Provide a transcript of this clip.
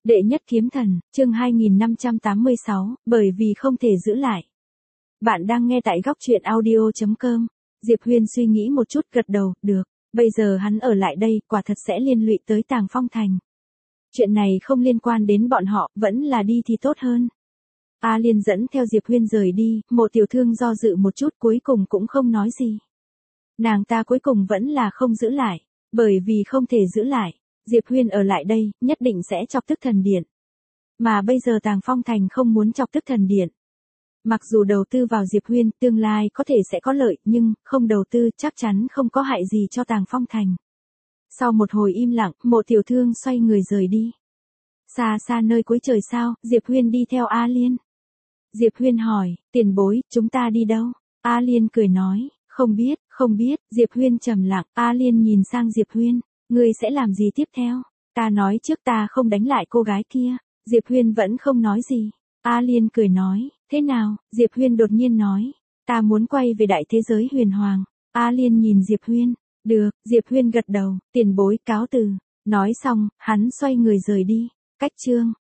Đệ nhất kiếm thần, chương 2586, bởi vì không thể giữ lại. Bạn đang nghe tại góc truyện audio.com. Diệp Huyên suy nghĩ một chút gật đầu, được, bây giờ hắn ở lại đây quả thật sẽ liên lụy tới Tàng Phong Thành. Chuyện này không liên quan đến bọn họ, vẫn là đi thì tốt hơn. A Liên dẫn theo Diệp Huyên rời đi, Mộ Tiểu Thương do dự một chút cuối cùng cũng không nói gì. Nàng ta cuối cùng vẫn là không giữ lại, bởi vì không thể giữ lại. Diệp Huyên ở lại đây, nhất định sẽ chọc tức thần điện. Mà bây giờ Tàng Phong Thành không muốn chọc tức thần điện. Mặc dù đầu tư vào Diệp Huyên, tương lai có thể sẽ có lợi, nhưng, không đầu tư chắc chắn không có hại gì cho Tàng Phong Thành. Sau một hồi im lặng, Mộ Tiểu Thương xoay người rời đi. Xa xa nơi cuối trời sao, Diệp Huyên đi theo A Liên. Diệp Huyên hỏi, tiền bối, chúng ta đi đâu? A Liên cười nói, không biết, Diệp Huyên trầm lặng, A Liên nhìn sang Diệp Huyên, ngươi sẽ làm gì tiếp theo? Ta nói trước ta không đánh lại cô gái kia. Diệp Huyên vẫn không nói gì. A Liên cười nói, thế nào? Diệp Huyên đột nhiên nói, ta muốn quay về đại thế giới huyền hoàng. A Liên nhìn Diệp Huyên, được, Diệp Huyên gật đầu, tiền bối cáo từ. Nói xong, hắn xoay người rời đi. Cách chương